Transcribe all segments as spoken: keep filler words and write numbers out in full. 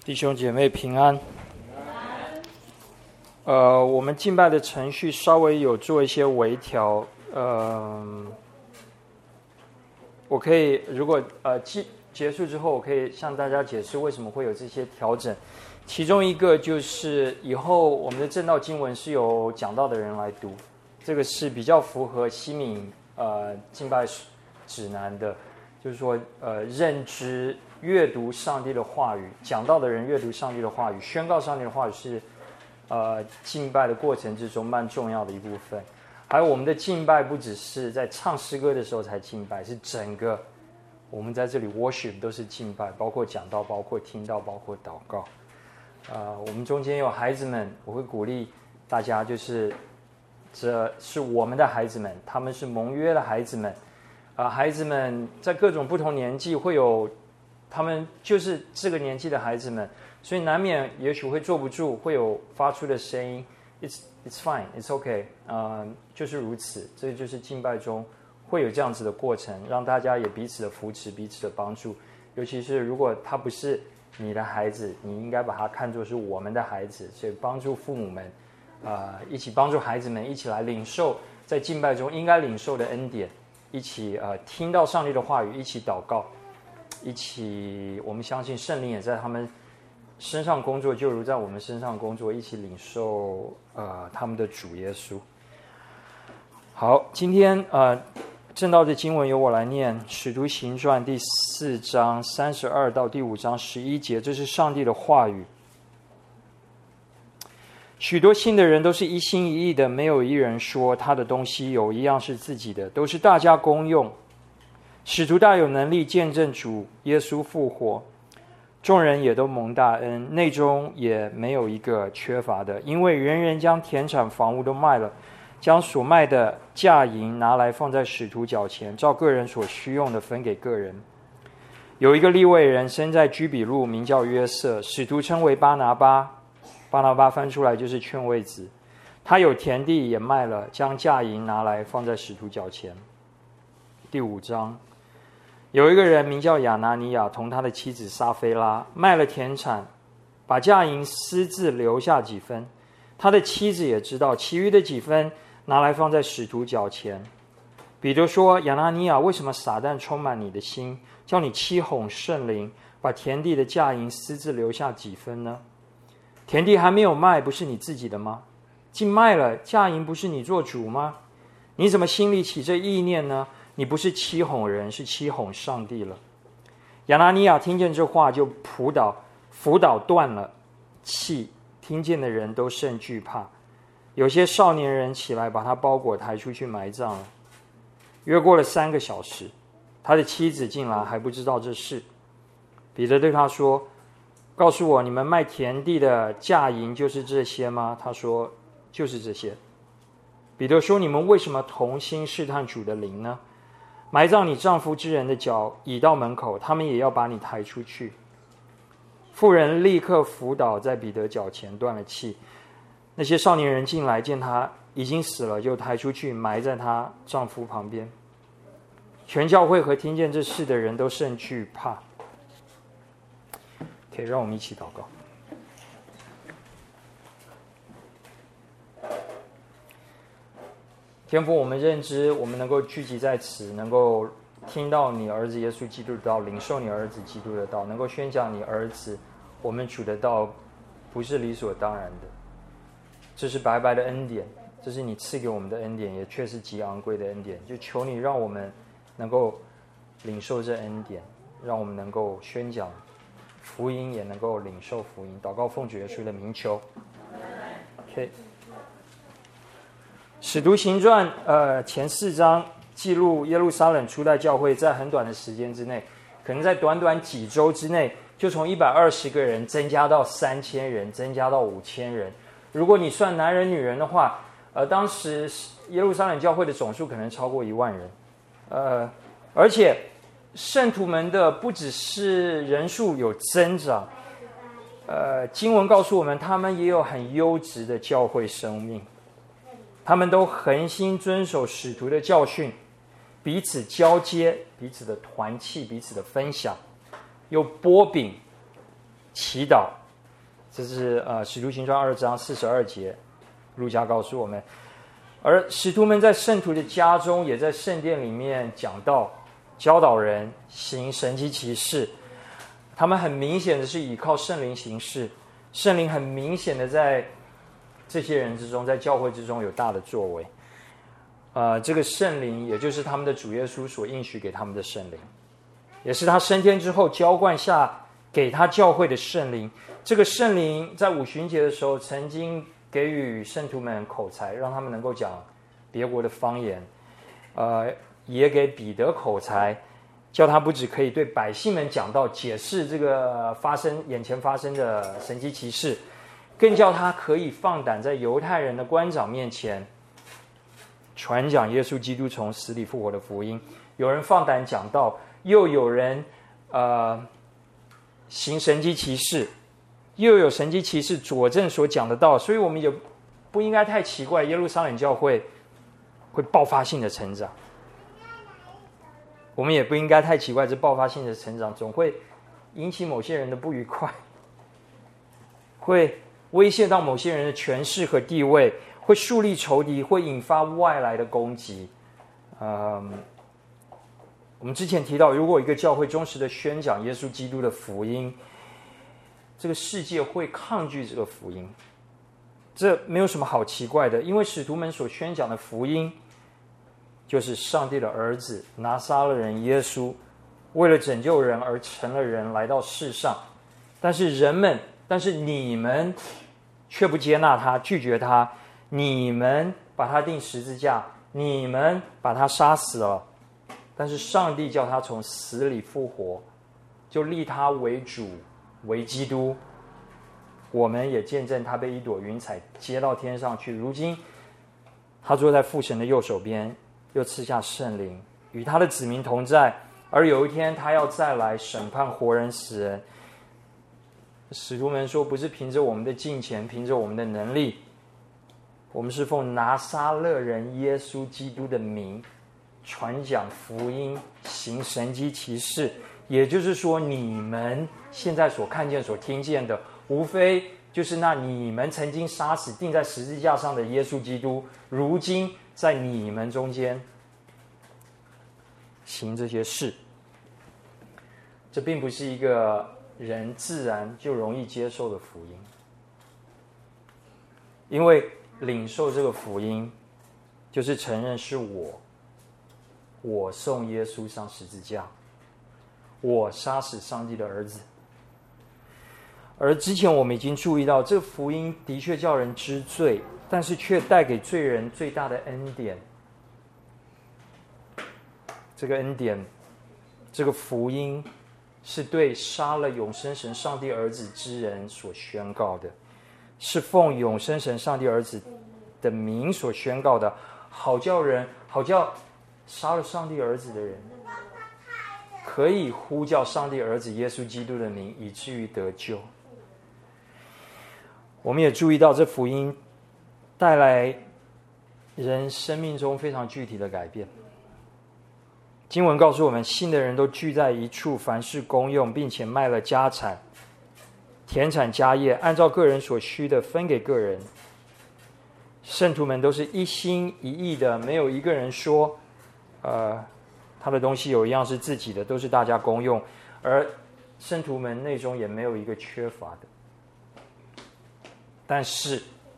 弟兄姐妹平安。呃，我们敬拜的程序稍微有做一些微调。呃，我可以如果呃结结束之后，我可以向大家解释为什么会有这些调整。其中一个就是以后我们的正道经文是由讲道的人来读，这个是比较符合西敏呃敬拜指南的，就是说呃认知。阅读上帝的话语，讲道的人阅读上帝的话语，宣告上帝的话语是呃敬拜的过程之中蛮重要的一部分。还有我们的敬拜不只是在唱诗歌的时候才敬拜，是整个我们在这里 worship 都是敬拜，包括讲道，包括听到，包括祷告。呃，我们中间有孩子们，我会鼓励大家，就是这是我们的孩子们，他们是盟约的孩子们。啊、呃，孩子们在各种不同年纪会有。他们就是这个年纪的孩子们，所以难免也许会坐不住，会有发出的声音。It's it's fine, it's okay， 呃，就是如此。这就是敬拜中会有这样子的过程，让大家也彼此的扶持，彼此的帮助。尤其是如果他不是你的孩子，你应该把他看作是我们的孩子，所以帮助父母们，呃，一起帮助孩子们，一起来领受在敬拜中应该领受的恩典，一起呃听到上帝的话语，一起祷告。一起，我们相信圣灵也在他们身上工作，就如在我们身上工作，一起领受呃他们的主耶稣。好，今天呃正道的经文由我来念，《使徒行传》第四章三十二到第五章十一节，这是上帝的话语。许多信的人都是一心一意的，没有一人说他的东西有一样是自己的，都是大家公用。使徒大有能力见证主耶稣复活，众人也都蒙大恩，内中也没有一个缺乏的，因为人人将田产房屋都卖了，将所卖的价银拿来放在使徒脚前，照个人所需用的分给个人。有一个利未人生在居比路，名叫约瑟，使徒称为巴拿巴，巴拿巴翻出来就是劝慰子。他有田地也卖了，将价银拿来放在使徒脚前。第五章，有一个人名叫亚拿尼亚，同他的妻子撒菲拉卖了田产，把价银私自留下几分，他的妻子也知道，其余的几分拿来放在使徒脚前。彼得说：亚拿尼亚，为什么撒旦充满你的心，叫你欺哄圣灵，把田地的价银私自留下几分呢？田地还没有卖，不是你自己的吗？既卖了，价银不是你做主吗？你怎么心里起这意念呢？你不是欺哄人，是欺哄上帝了。亚拿尼亚听见这话，就扑倒伏倒断了气，听见的人都甚惧怕。有些少年人起来，把他包裹抬出去埋葬了。约过了三个小时，他的妻子进来，还不知道这事。彼得对他说：告诉我，你们卖田地的价银就是这些吗？他说：就是这些。彼得说：你们为什么同心试探主的灵呢？埋葬你丈夫之人的脚已到门口，他们也要把你抬出去。妇人立刻伏倒在彼得脚前，断了气。那些少年人进来，见他已经死了，就抬出去埋在她丈夫旁边。全教会和听见这事的人都甚惧怕。可以让我们一起祷告。天父，我们认知我们能够聚集在此，能够听到你儿子耶稣基督的道，领受你儿子基督的道，能够宣讲你儿子我们主的道，不是理所当然的，这是白白的恩典，这是你赐给我们的恩典，也确是极昂贵的恩典。就求你让我们能够领受这恩典，让我们能够宣讲福音，也能够领受福音。祷告奉主耶稣的名求。 OK，使徒行传呃前四章记录耶路撒冷初代教会在很短的时间之内，可能在短短几周之内，就从一百二十个人增加到三千人，增加到五千人。如果你算男人女人的话，呃，当时耶路撒冷教会的总数可能超过一万人，呃，而且圣徒们的不只是人数有增长，呃，经文告诉我们，他们也有很优质的教会生命。他们都恒心遵守使徒的教训，彼此交接，彼此的团契，彼此的分享，又擘饼祈祷。这是呃《使徒行传》二章四十二节，路加告诉我们。而使徒们在圣徒的家中，也在圣殿里面讲道、教导人行神迹奇事。他们很明显的是依靠圣灵行事，圣灵很明显的在这些人之中，在教会之中有大的作为。呃，这个圣灵也就是他们的主耶稣所应许给他们的圣灵，也是他升天之后浇灌下给他教会的圣灵。这个圣灵在五旬节的时候曾经给予圣徒们口才，让他们能够讲别国的方言，呃，也给彼得口才，叫他不只可以对百姓们讲道，解释这个发生眼前发生的神迹奇事，更叫他可以放胆在犹太人的官长面前传讲耶稣基督从死里复活的福音。有人放胆讲道，又有人呃行神迹奇事，又有神迹奇事佐证所讲的道，所以我们也不应该太奇怪耶路撒冷教会会爆发性的成长。我们也不应该太奇怪，这爆发性的成长总会引起某些人的不愉快，会威胁到某些人的权势和地位，会树立仇敌，会引发外来的攻击。嗯，我们之前提到，如果一个教会忠实的宣讲耶稣基督的福音，这个世界会抗拒这个福音，这没有什么好奇怪的，因为使徒们所宣讲的福音就是上帝的儿子拿撒勒人耶稣为了拯救人而成了人来到世上，但是人们但是你们却不接纳他，拒绝他，你们把他钉十字架，你们把他杀死了，但是上帝叫他从死里复活，就立他为主为基督。我们也见证他被一朵云彩接到天上去，如今他坐在父神的右手边，又赐下圣灵，与他的子民同在，而有一天他要再来审判活人死人。使徒们说，不是凭着我们的敬虔，凭着我们的能力，我们是奉拿撒勒人耶稣基督的名传讲福音，行神迹奇事。也就是说，你们现在所看见所听见的，无非就是那你们曾经杀死钉在十字架上的耶稣基督，如今在你们中间行这些事。这并不是一个人自然就容易接受的福音，因为领受这个福音就是承认是我我送耶稣上十字架，我杀死上帝的儿子。而之前我们已经注意到，这福音的确叫人知罪，但是却带给罪人最大的恩典。这个恩典，这个福音是对杀了永生神上帝儿子之人所宣告的，是奉永生神上帝儿子的名所宣告的，好叫人好叫杀了上帝儿子的人可以呼叫上帝儿子耶稣基督的名，以至于得救。我们也注意到，这福音带来人生命中非常具体的改变。经文告诉我们，信的人都聚在一处，凡事公用，并且卖了家产、田产、家业，按照个人所需的分给个人。圣徒们都是一心一意的，没有一个人说呃，他的东西有一样是自己的，都是大家公用。而圣徒们内中也没有一个缺乏的。但是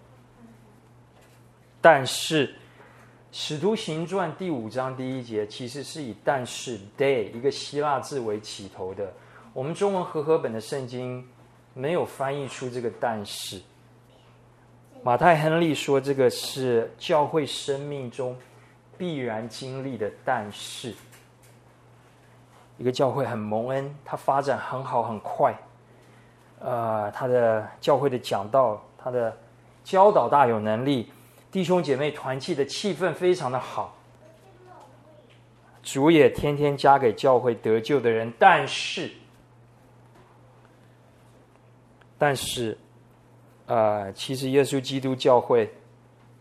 但是使徒行传第五章第一节其实是以但是 day 一个希腊字为起头的，我们中文和合本的圣经没有翻译出这个但是。马太亨利说，这个是教会生命中必然经历的但是。一个教会很蒙恩，它发展很好很快，呃，它的教会的讲道，它的教导大有能力，弟兄姐妹团契的气氛非常的好，主也天天加给教会得救的人。但是但是呃，其实耶稣基督教会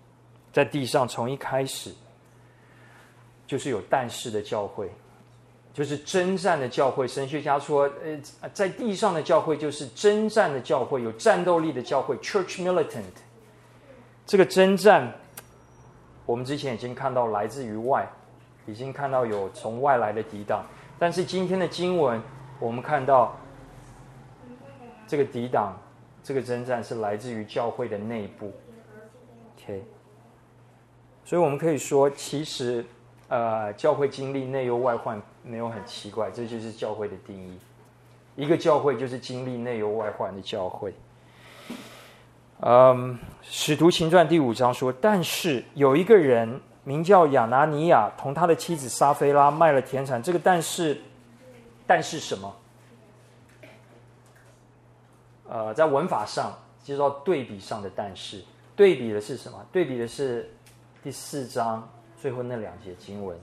在地上从一开始就是有但是的教会。 就是征战的教会。神学家说，呃，在地上的教会就是征战的教会，有战斗力的教会 ，church militant。这个征战，我们之前已经看到来自于外，已经看到有从外来的抵挡，但是今天的经文，我们看到这个抵挡，这个征战是来自于教会的内部。OK， 所以我们可以说，其实呃，教会经历内忧外患没有很奇怪，这就是教会的定义。一个教会就是经历内忧外患的教会。嗯，使徒行传第五章说，但是有一个人名叫亚拿尼亚，同他的妻子撒非拉卖了田产。这个但是，但是什么？呃，在文法上就叫对比上的但是，对比的是什么？对比的是第四章最后那两节经文。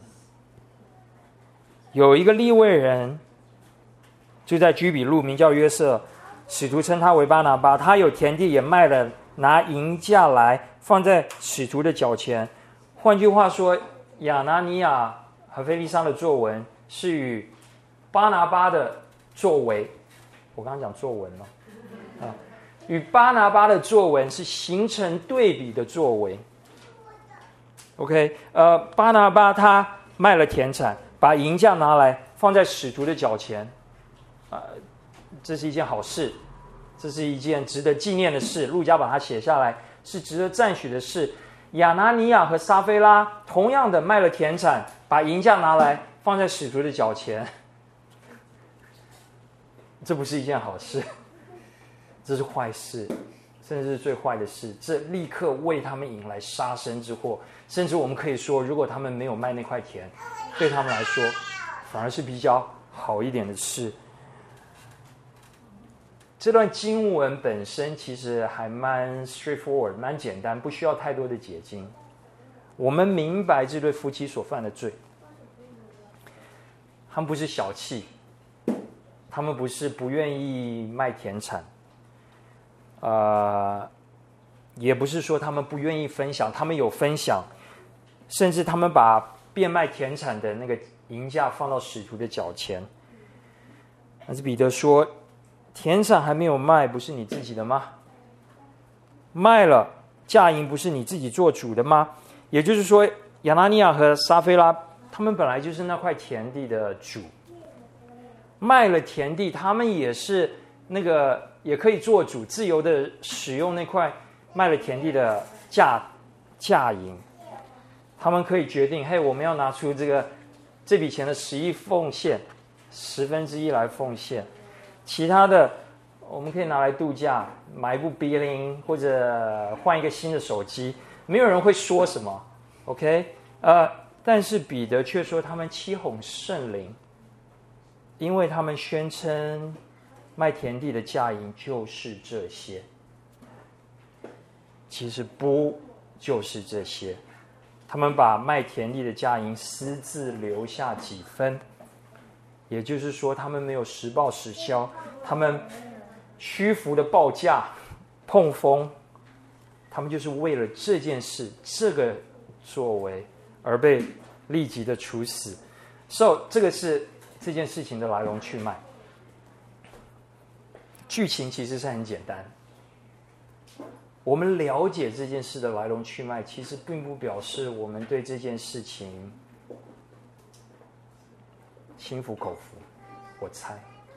有一个利未人就在居比路，名叫约瑟，使徒称他为巴拿巴，他有田地也卖了，拿银价来放在使徒的脚前。换句话说，亚拿尼亚和腓利沙的作文是与巴拿巴的作为，我刚刚讲作文了啊，与巴拿巴的作文是形成对比的作为。OK， 呃，巴拿巴他卖了田产，把银价拿来放在使徒的脚前，啊、呃，这是一件好事，这是一件值得纪念的事。路加把它写下来，是值得赞许的事。亚拿尼亚和撒非拉同样的卖了田产，把银价拿来放在使徒的脚前，这不是一件好事，这是坏事，甚至是最坏的事。这立刻为他们引来杀身之祸。甚至我们可以说，如果他们没有卖那块田，对他们来说反而是比较好一点的事。这段经文本身其实还蛮 straightforward， 蛮简单，不需要太多的解经。我们明白这对夫妻所犯的罪，他们不是小气，他们不是不愿意卖田产，呃，也不是说他们不愿意分享，他们有分享，甚至他们把变卖田产的那个银价放到使徒的脚前。但是彼得说，田产还没有卖，不是你自己的吗？卖了，价银不是你自己做主的吗？也就是说，亚拿尼亚和撒非拉他们本来就是那块田地的主，卖了田地，他们也是那个也可以做主，自由的使用那块卖了田地的价价银。他们可以决定，嘿，我们要拿出这个这笔钱的十亿奉献，十分之一来奉献。其他的我们可以拿来度假，买一部 B 零或者换一个新的手机，没有人会说什么 OK， 呃，但是彼得却说他们欺哄圣灵，因为他们宣称卖田地的价银就是这些，其实不就是这些。他们把卖田地的价银私自留下几分，也就是说他们没有实报实销，他们虚浮的报价碰风，他们就是为了这件事这个作为而被立即的处死。 So 这个是这件事情的来龙去脉。剧情其实是很简单，我们了解这件事的来龙去脉，其实并不表示我们对这件事情心服口服。我猜，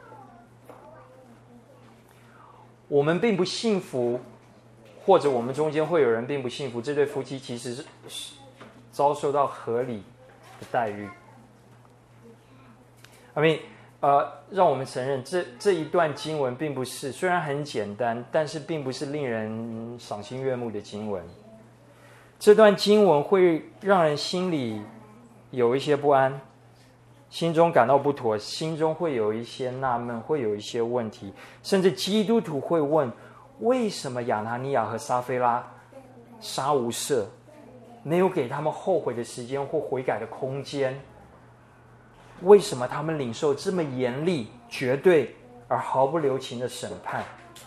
我们并不信服，或者我们中间会有人并不信服，这对夫妻其实是遭受到合理的待遇。I mean， 呃，让我们承认这这一段经文并不是，虽然很简单，但是并不是令人赏心悦目的经文。这段经文会让人心里有一些不安，心中感到不妥，心中会有一些纳闷，会有一些问题，甚至基督徒会问：为什么亚拿尼亚和撒非拉杀无赦，没有给他们后悔的时间或悔改的空间？为什么他们领受这么严厉、绝对而毫不留情的审判？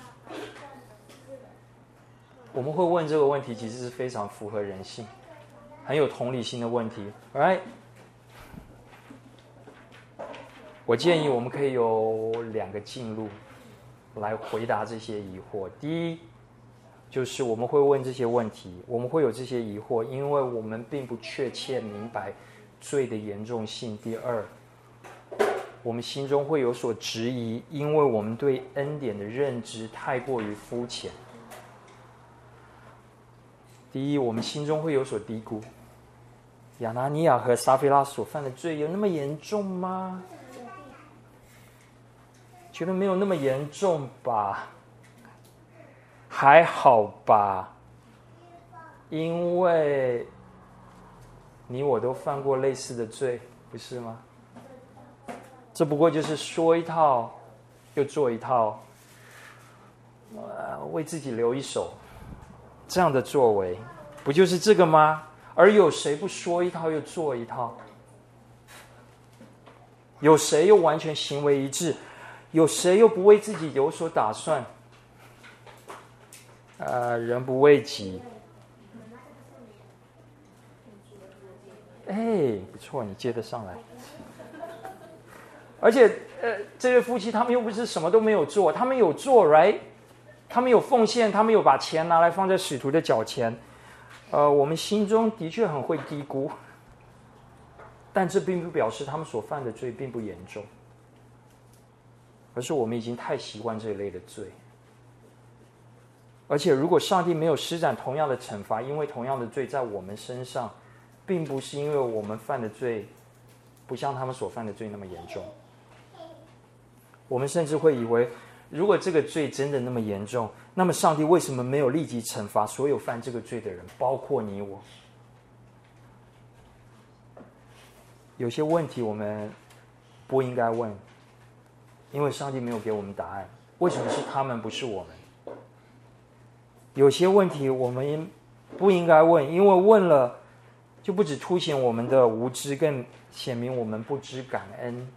我们会问这个问题，其实是非常符合人性、很有同理心的问题。All right， 我建议我们可以有两个进路来回答这些疑惑。第一，就是我们会问这些问题，我们会有这些疑惑，因为我们并不确切明白罪的严重性。第二，我们心中会有所质疑，因为我们对恩典的认知太过于肤浅。第一，我们心中会有所低估，亚拿尼亚和撒非拉所犯的罪有那么严重吗？觉得没有那么严重吧，还好吧，因为你我都犯过类似的罪，不是吗？这不过就是说一套又做一套，呃，为自己留一手，这样的作为不就是这个吗？而有谁不说一套又做一套？有谁又完全行为一致？有谁又不为自己有所打算？呃，人不为己。哎，不错，你接得上来。而且，呃，这对夫妻他们又不是什么都没有做，他们有做 ，right？ 他们有奉献，他们有把钱拿来放在使徒的脚前。呃，我们心中的确很会低估，但这并不表示他们所犯的罪并不严重，而是我们已经太习惯这一类的罪。而且，如果上帝没有施展同样的惩罚，因为同样的罪在我们身上，并不是因为我们犯的罪不像他们所犯的罪那么严重。我们甚至会以为，如果这个罪真的那么严重，那么上帝为什么没有立即惩罚所有犯这个罪的人，包括你我？有些问题我们不应该问，因为上帝没有给我们答案。为什么是他们，不是我们？有些问题我们不应该问，因为问了就不只凸显我们的无知，更显明我们不知感恩。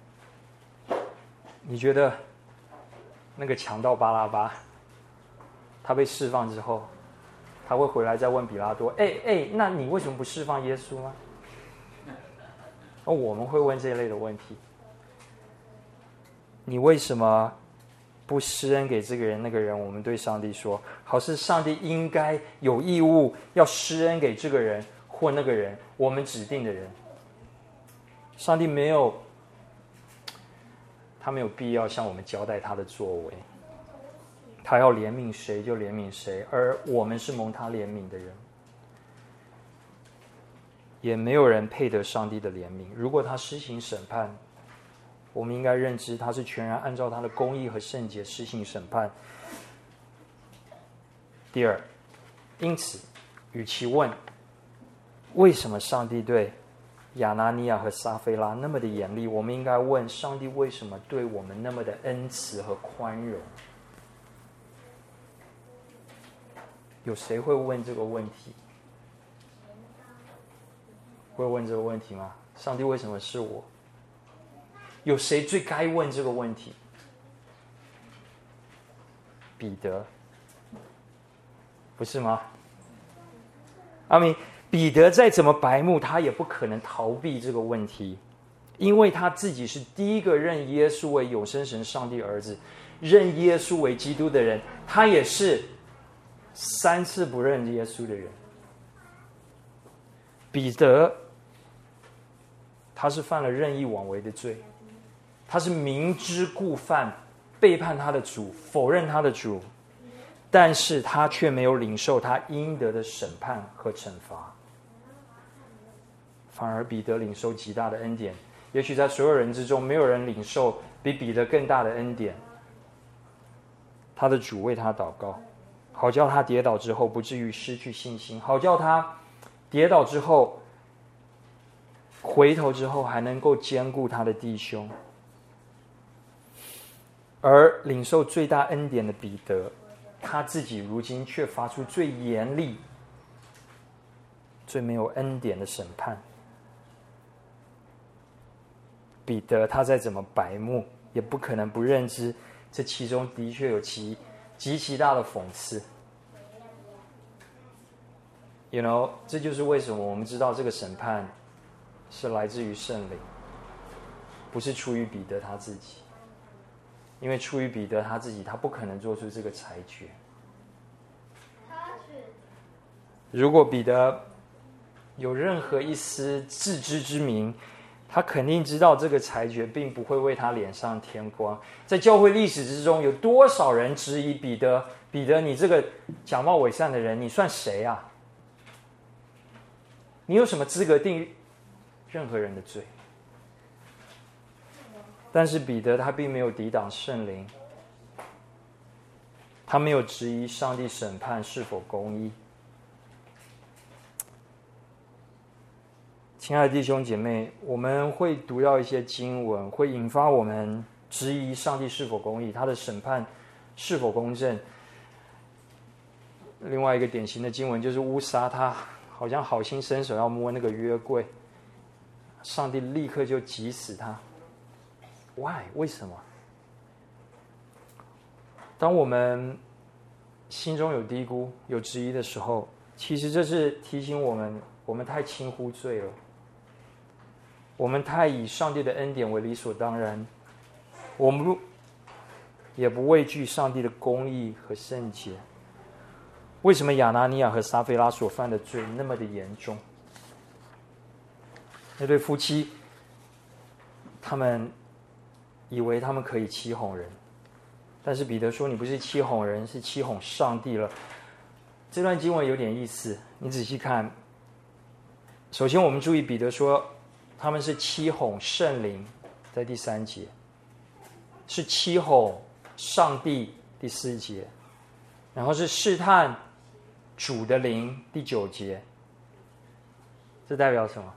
你觉得那个强盗巴拉巴，他被释放之后，他会回来再问比拉多：哎哎，那你为什么不释放耶稣吗？哦，我们会问这一类的问题。你为什么不施恩给这个人那个人？我们对上帝说，好似上帝应该有义务要施恩给这个人或那个人，我们指定的人。上帝没有，他没有必要向我们交代他的作为，他要怜悯谁就怜悯谁，而我们是蒙他怜悯的人，也没有人配得上帝的怜悯。如果他施行审判，我们应该认知他是全然按照他的公义和圣洁施行审判。第二，因此与其问为什么上帝对亚拿尼亚和撒非拉那么的严厉，我们应该问上帝为什么对我们那么的恩慈和宽容。有谁会问这个问题？会问这个问题吗？上帝为什么是我？有谁最该问这个问题？彼得，不是吗？阿明，彼得再怎么白目，他也不可能逃避这个问题，因为他自己是第一个认耶稣为永生神上帝儿子，认耶稣为基督的人，他也是三次不认耶稣的人。彼得，他是犯了任意妄为的罪，他是明知故犯，背叛他的主，否认他的主，但是他却没有领受他应得的审判和惩罚，反而彼得领受极大的恩典。也许在所有人之中，没有人领受比彼得更大的恩典。他的主为他祷告，好叫他跌倒之后不至于失去信心，好叫他跌倒之后回头之后还能够兼顾他的弟兄。而领受最大恩典的彼得，他自己如今却发出最严厉、最没有恩典的审判。彼得他再怎么白目，也不可能不认知这其中的确有其极其大的讽刺。You know， 这就是为什么我们知道这个审判是来自于圣灵，不不是出于彼得他自己，因为出于彼得他自己，他不可能做出这个裁决。如果彼得有任何一丝自知之明，他肯定知道这个裁决并不会为他脸上添光。在教会历史之中，有多少人质疑彼得？彼得，你这个假冒伪善的人，你算谁啊？你有什么资格定任何人的罪？但是彼得他并没有抵挡圣灵，他没有质疑上帝审判是否公义。亲爱的弟兄姐妹，我们会读到一些经文，会引发我们质疑上帝是否公义，他的审判是否公正。另外一个典型的经文就是乌撒，他好像好心伸手要摸那个约柜，上帝立刻就击死他。Why？ 为什么？当我们心中有低估、有质疑的时候，其实这是提醒我们，我们太轻忽罪了。我们太以上帝的恩典为理所当然，我们也不畏惧上帝的公义和圣洁。为什么亚拿尼亚和撒非拉所犯的罪那么的严重？那对夫妻，他们以为他们可以欺哄人，但是彼得说：“你不是欺哄人，是欺哄上帝了。”这段经文有点意思，你仔细看。首先，我们注意彼得说他们是欺哄圣灵，在第三节；是欺哄上帝，第四节；然后是试探主的灵，第九节。这代表什么？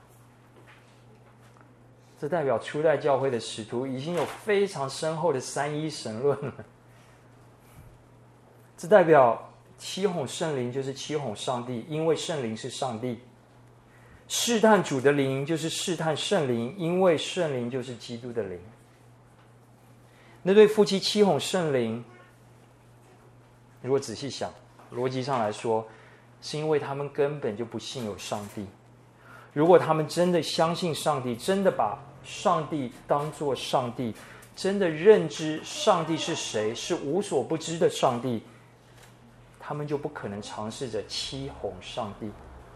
这代表初代教会的使徒已经有非常深厚的三一神论了。这代表欺哄圣灵就是欺哄上帝，因为圣灵是上帝；试探主的灵就是试探圣灵，因为圣灵就是基督的灵。那对夫妻欺哄圣灵，如果仔细想，逻辑上来说，是因为他们根本就不信有上帝。如果他们真的相信上帝，真的把上帝当作上帝，真的认知上帝是谁，是无所不知的上帝，他们就不可能尝试着欺哄上帝。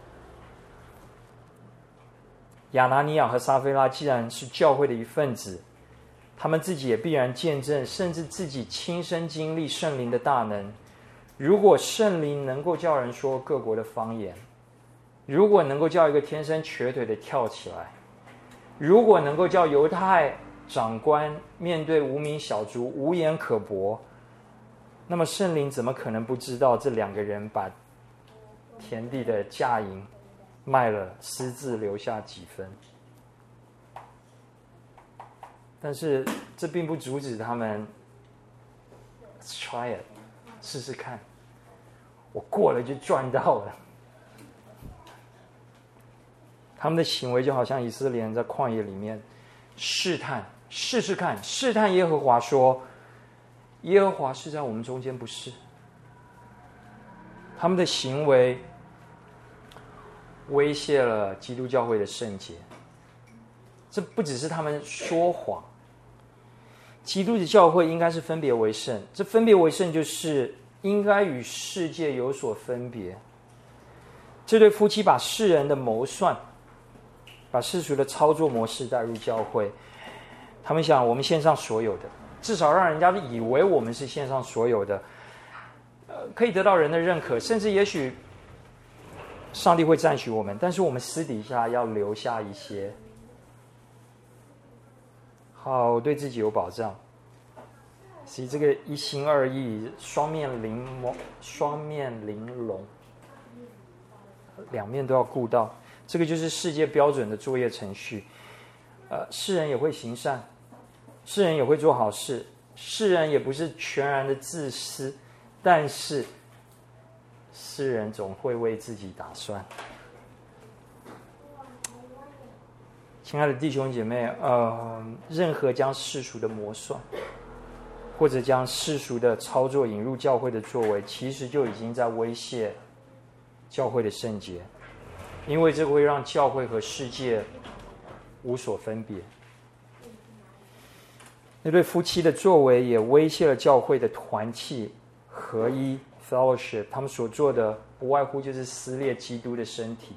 亚拿尼亚和撒非拉既然是教会的一份子，他们自己也必然见证，甚至自己亲身经历圣灵的大能。如果圣灵能够叫人说各国的方言，如果能够叫一个天生瘸腿的跳起来，如果能够叫犹太长官面对无名小卒无言可驳，那么圣灵怎么可能不知道这两个人把田地的价银卖了，私自留下几分？但是这并不阻止他们 Let's try it， 试试看，我过了就赚到了。他们的行为就好像以色列人在旷野里面试探，试试看，试探耶和华说：“耶和华是在我们中间，不是？”他们的行为威胁了基督教会的圣洁。这不只是他们说谎，基督的教会应该是分别为圣。这分别为圣就是应该与世界有所分别。这对夫妻把世人的谋算，把世俗的操作模式带入教会，他们想我们献上所有的，至少让人家以为我们是献上所有的，呃，可以得到人的认可，甚至也许上帝会赞许我们，但是我们私底下要留下一些，好对自己有保障。所以这个一心二意、双面玲珑、双面玲珑，两面都要顾到。这个就是世界标准的作业程序。呃，世人也会行善，世人也会做好事，世人也不是全然的自私，但是世人总会为自己打算。亲爱的弟兄姐妹，呃，任何将世俗的魔算，或者将世俗的操作引入教会的作为，其实就已经在威胁教会的圣洁。因为这会让教会和世界无所分别。 那对夫妻的作为也威胁了教会的团契合一 fellowship， 他们所做的不外乎就是撕裂基督的身体。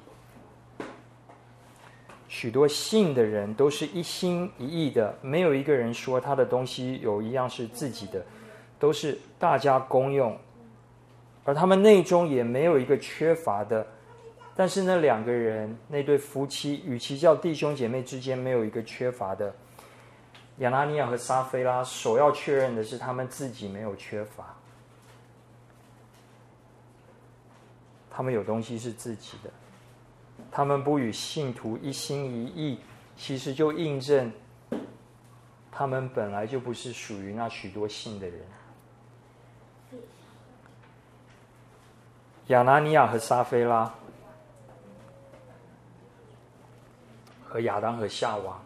许多信的人都是一心一意的，没有一个人说他的东西有一样是自己的，都是大家公用，而他们内中也没有一个缺乏的。但是那两个人，那对夫妻，与其叫弟兄姐妹之间没有一个缺乏的，亚拿尼亚和撒非拉首要确认的是他们自己没有缺乏，他们有东西是自己的，他们不与信徒一心一意，其实就印证他们本来就不是属于那许多信的人。亚拿尼亚和撒非拉和亚当和夏娃，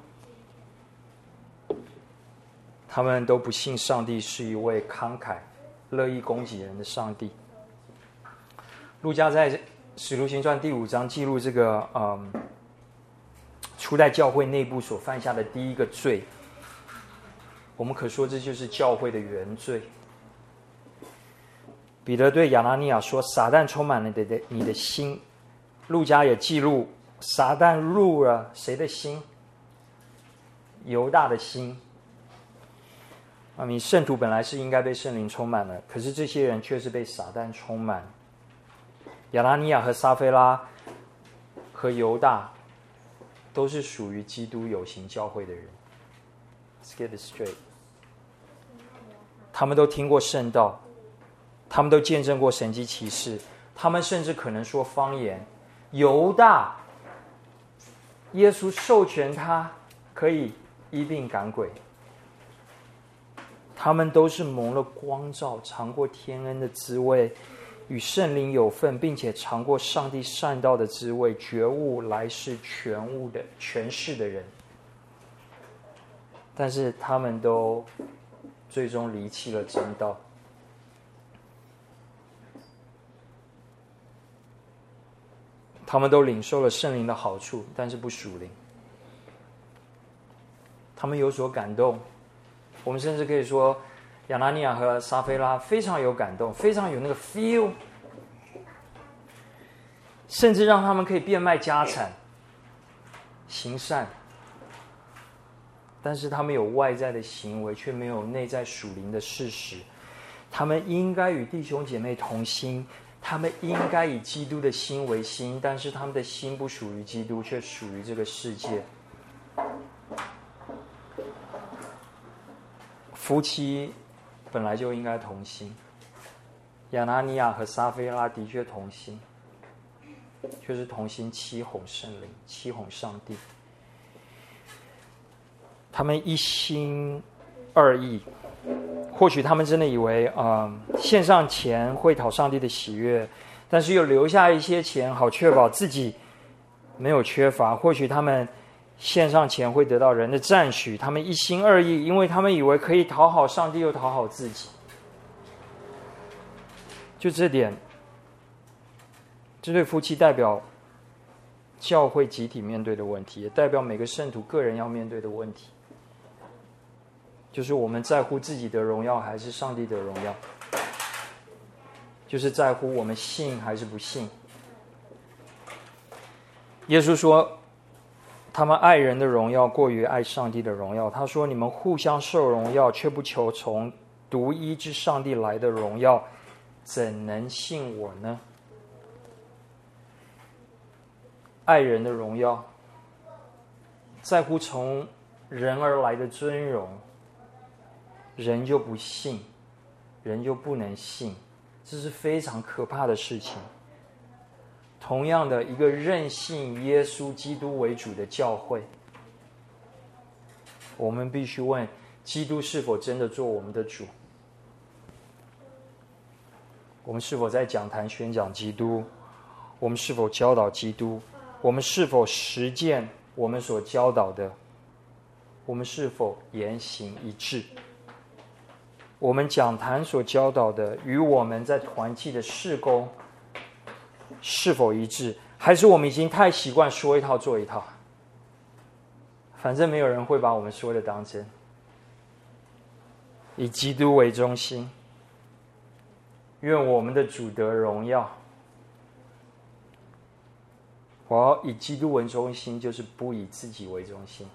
他们都不信上帝是一位慷慨乐意供给人的上帝。路加在使徒行传第五章记录这个嗯，初代教会内部所犯下的第一个罪，我们可说这就是教会的原罪。彼得对亚拿尼亚说：撒旦充满了你的你的心。路加也记录撒旦入了谁的心？犹大的心。啊，你圣徒本来是应该被圣灵充满了，可是这些人却是被撒旦充满。亚拿尼亚和撒非拉和犹大都是属于基督有形教会的人。Let's get it straight。他们都听过圣道，他们都见证过神迹奇事，他们甚至可能说方言。犹大，耶稣授权他可以医病赶鬼。他们都是蒙了光照，尝过天恩的滋味，与圣灵有份，并且尝过上帝善道的滋味，觉悟来世全悟的权势的人。但是他们都最终离弃了真道。他们都领受了圣灵的好处，但是不属灵。他们有所感动，我们甚至可以说亚拿尼亚和撒非拉非常有感动，非常有那个 feel， 甚至让他们可以变卖家产行善。但是他们有外在的行为，却没有内在属灵的事实。他们应该与弟兄姐妹同心，他们应该以基督的心为心，但是他们的心不属于基督，却属于这个世界。夫妻本来就应该同心，亚拿尼亚和撒非拉的确同心，却是同心欺哄圣灵，欺哄上帝。他们一心二意，或许他们真的以为啊、嗯，献上钱会讨上帝的喜悦，但是又留下一些钱，好确保自己没有缺乏。或许他们献上钱会得到人的赞许，他们一心二意，因为他们以为可以讨好上帝又讨好自己。就这点，这对夫妻代表教会集体面对的问题，也代表每个圣徒个人要面对的问题。就是我们在乎自己的荣耀还是上帝的荣耀，就是在乎我们信还是不信。耶稣说他们爱人的荣耀过于爱上帝的荣耀。他说你们互相受荣耀，却不求从独一之上帝来的荣耀，怎能信我呢？爱人的荣耀，在乎从人而来的尊荣，人就不信，人就不能信，这是非常可怕的事情。同样的，一个任信耶稣基督为主的教会，我们必须问：基督是否真的做我们的主？我们是否在讲坛宣讲基督？我们是否教导基督？我们是否实践我们所教导的？我们是否言行一致？我们讲坛所教导的与我们在团契的事工是否一致？还是我们已经太习惯说一套做一套，反正没有人会把我们说的当真。 以基督为中心。愿我们的主得荣耀。我要以基督为中心，就是不以自己为中心。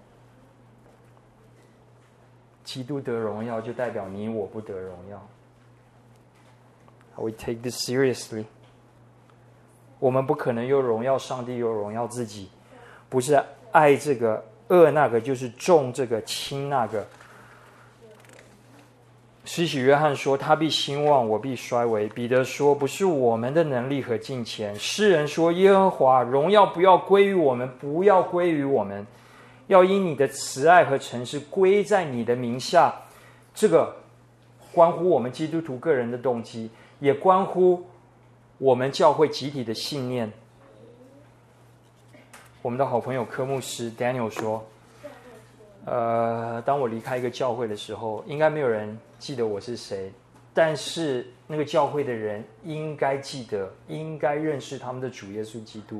基督得荣耀，就代表你我不得荣耀。We take this seriously。我们不可能又荣耀上帝又荣耀自己，不是爱这个恶那个，就是重这个轻那个。施洗约翰说：“他必兴旺，我必衰微。”彼得说：“不是我们的能力和敬虔。”诗人说：“耶和华，荣耀不要归于我们，不要归于我们，要因你的慈爱和诚实归在你的名下。”这个关乎我们基督徒个人的动机，也关乎我们教会集体的信念。我们的好朋友科牧师 Daniel 说：“呃，当我离开一个教会的时候，应该没有人记得我是谁，但是那个教会的人应该记得，应该认识他们的主耶稣基督。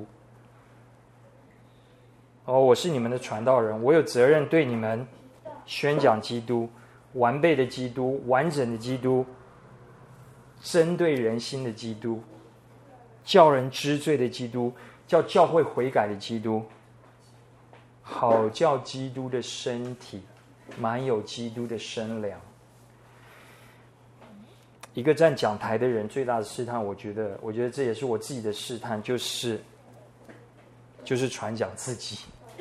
哦，我是你们的传道人，我有责任对你们宣讲基督，完备的基督，完整的基督，针对人心的基督，叫人知罪的基督，叫教会悔改的基督，好叫基督的身体满有基督的身量。”一个站讲台的人最大的试探，我觉得，我觉得这也是我自己的试探，就是就是传讲自己。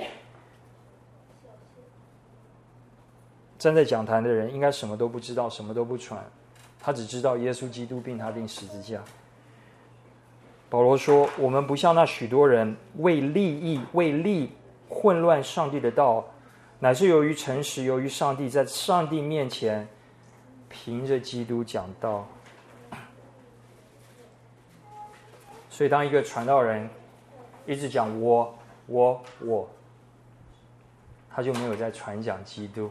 站在讲坛的人应该什么都不知道，什么都不传，他只知道耶稣基督并他钉十字架。保罗说：“我们不像那许多人为利益、为利混乱上帝的道，乃是由于诚实，由于上帝在上帝面前。”凭着基督讲道。所以当一个传道人一直讲我我我，他就没有在传讲基督，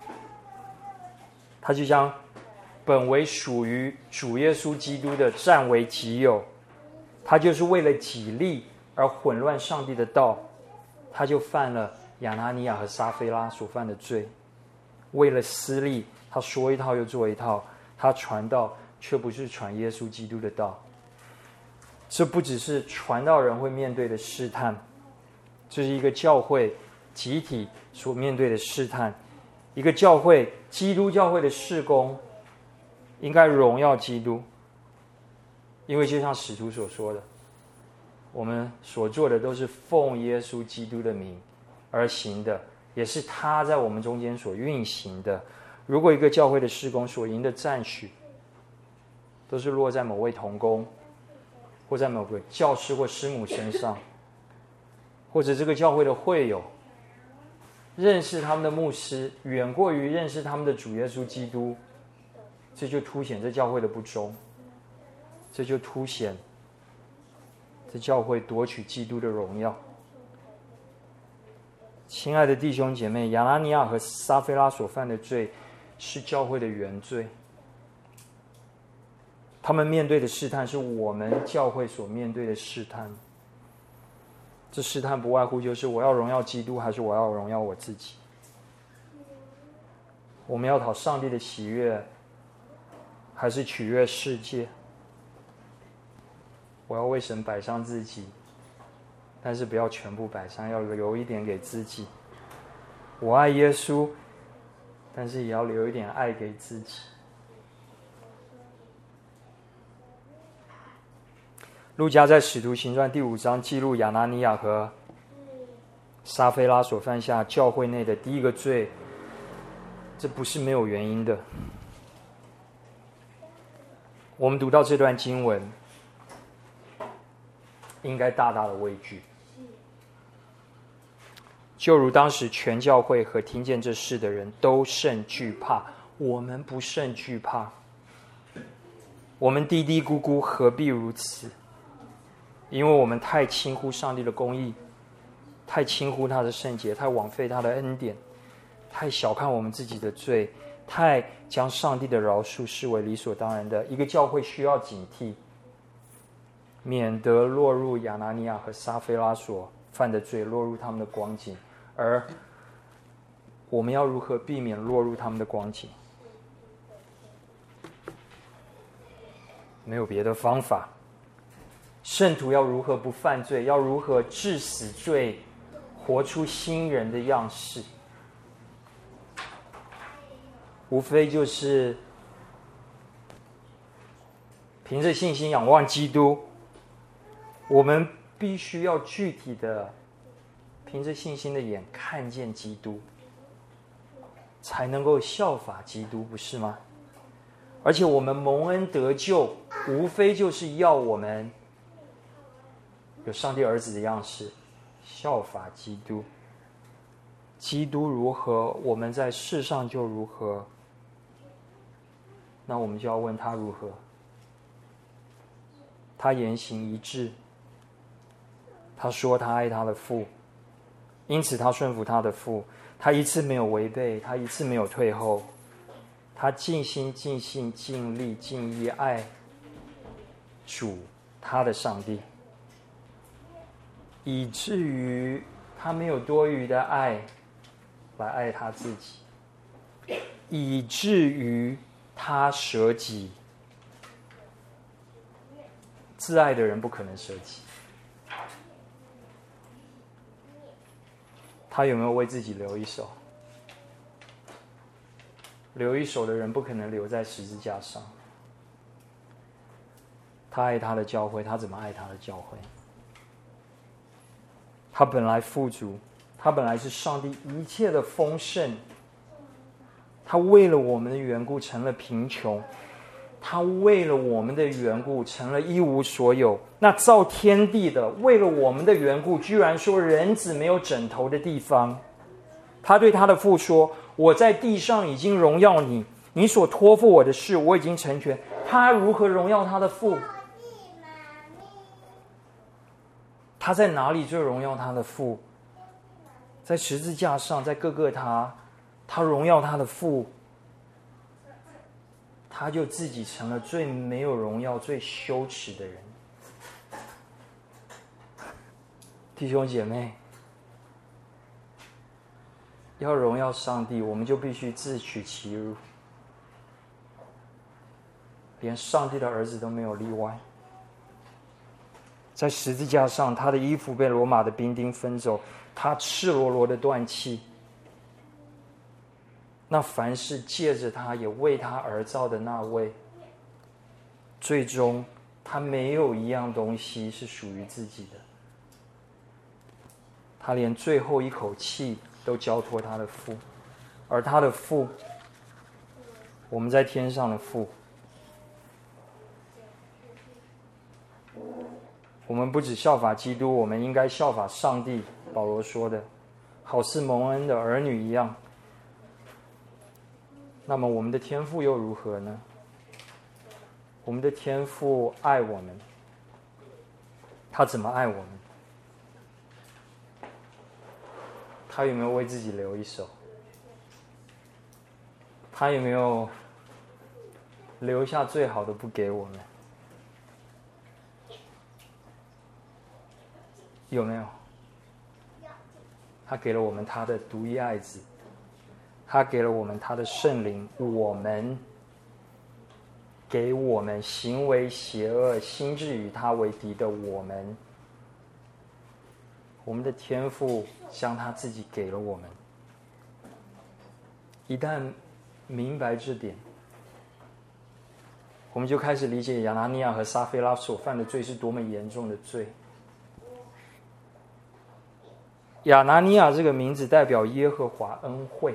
他就将本为属于主耶稣基督的占为己有，他就是为了己利而混乱上帝的道，他就犯了亚拿尼亚和撒非拉所犯的罪。为了私利，他说一套又做一套，他传道却不是传耶稣基督的道。这不只是传道人会面对的试探，这是一个教会集体所面对的试探。一个教会，基督教会的事工应该荣耀基督，因为就像使徒所说的，我们所做的都是奉耶稣基督的名而行的，也是他在我们中间所运行的。如果一个教会的事工所赢的赞许都是落在某位同工或在某个教师或师母身上，或者这个教会的会友认识他们的牧师远过于认识他们的主耶稣基督，这就凸显这教会的不忠，这就凸显这教会夺取基督的荣耀。亲爱的弟兄姐妹，亚拿尼亚和撒非拉所犯的罪是教会的原罪，他们面对的试探是我们教会所面对的试探。这试探不外乎就是我要荣耀基督，还是我要荣耀我自己？我们要讨上帝的喜悦，还是取悦世界？我要为神摆上自己，但是不要全部摆上，要留一点给自己。我爱耶稣，但是也要留一点爱给自己。路加在使徒行传第五章记录亚拿尼亚和撒非拉所犯下教会内的第一个罪，这不是没有原因的。我们读到这段经文，应该大大的畏惧，就如当时全教会和听见这事的人都甚惧怕。我们不甚惧怕，我们嘀嘀咕咕，何必如此？因为我们太轻忽上帝的公义，太轻忽他的圣洁，太枉费他的恩典，太小看我们自己的罪，太将上帝的饶恕视为理所当然的。一个教会需要警惕，免得落入亚拿尼亚和撒非拉所犯的罪，落入他们的光景。而我们要如何避免落入他们的光景？ 没有别的方法。圣徒要如何不犯罪？要如何治死罪，活出新人的样式？无非就是凭着信心仰望基督。我们必须要具体的凭着信心的眼看见基督，才能够效法基督，不是吗？而且我们蒙恩得救，无非就是要我们有上帝儿子的样式，效法基督。基督如何，我们在世上就如何。那我们就要问他如何。他言行一致，他说他爱他的父，因此他顺服他的父，他一次没有违背，他一次没有退后，他尽心尽性尽力尽意爱主他的上帝，以至于他没有多余的爱来爱他自己，以至于他舍己。自爱的人不可能舍己。他有没有为自己留一手？留一手的人不可能留在十字架上。他爱他的教会，他怎么爱他的教会？他本来富足，他本来是上帝一切的丰盛，他为了我们的缘故成了贫穷，他为了我们的缘故成了一无所有。那造天地的为了我们的缘故，居然说人子没有枕头的地方。他对他的父说，我在地上已经荣耀你，你所托付我的事我已经成全。他如何荣耀他的父？他在哪里最荣耀他的父？在十字架上，在各个他，他荣耀他的父，他就自己成了最没有荣耀、最羞耻的人。弟兄姐妹，要荣耀上帝，我们就必须自取其辱，连上帝的儿子都没有例外。在十字架上，他的衣服被罗马的兵丁分走，他赤裸裸的断气。那凡是借着他也为他而造的那位，最终他没有一样东西是属于自己的，他连最后一口气都交托他的父，而他的父，我们在天上的父，我们不只效法基督，我们应该效法上帝。保罗说的，好似蒙恩的儿女一样。那么我们的天父又如何呢？我们的天父爱我们，他怎么爱我们？他有没有为自己留一手？他有没有留下最好的不给我们？有没有？他给了我们他的独一爱子，他给了我们他的圣灵，我们给我们行为邪恶、心志与他为敌的我们，我们的天父将他自己给了我们。一旦明白这点，我们就开始理解亚拿尼亚和撒非拉所犯的罪是多么严重的罪。亚拿尼亚这个名字代表耶和华恩惠，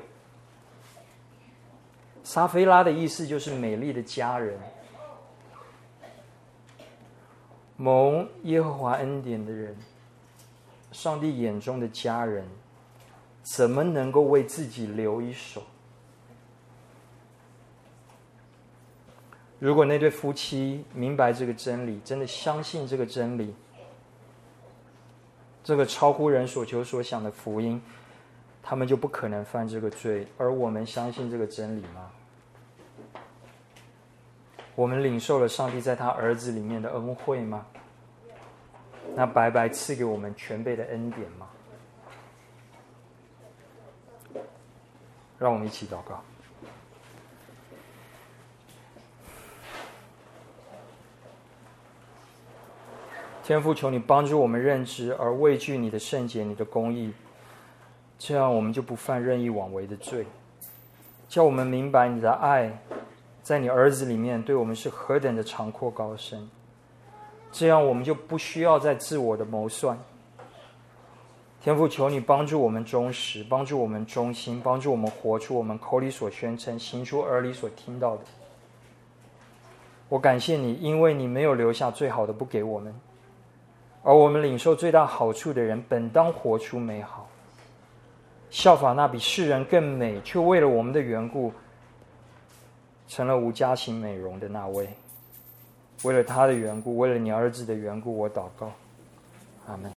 撒非拉的意思就是美丽的佳人。蒙耶和华恩典的人，上帝眼中的佳人，怎么能够为自己留一手？如果那对夫妻明白这个真理，真的相信这个真理，这个超乎人所求所想的福音，他们就不可能犯这个罪。而我们相信这个真理吗？我们领受了上帝在他儿子里面的恩惠吗？那白白赐给我们全备的恩典吗？让我们一起祷告。 天父，求你帮助我们认知而畏惧你的圣洁、你的公义，这样我们就不犯任意妄为的罪。叫我们明白你的爱在你儿子里面对我们是何等的长阔高深，这样我们就不需要再自我的谋算。天父，求你帮助我们忠实，帮助我们忠心，帮助我们活出我们口里所宣称、行出耳里所听到的。我感谢你，因为你没有留下最好的不给我们，而我们领受最大好处的人本当活出美好，效法那比世人更美却为了我们的缘故成了无家型美容的那位。为了他的缘故，为了你儿子的缘故，我祷告，阿们。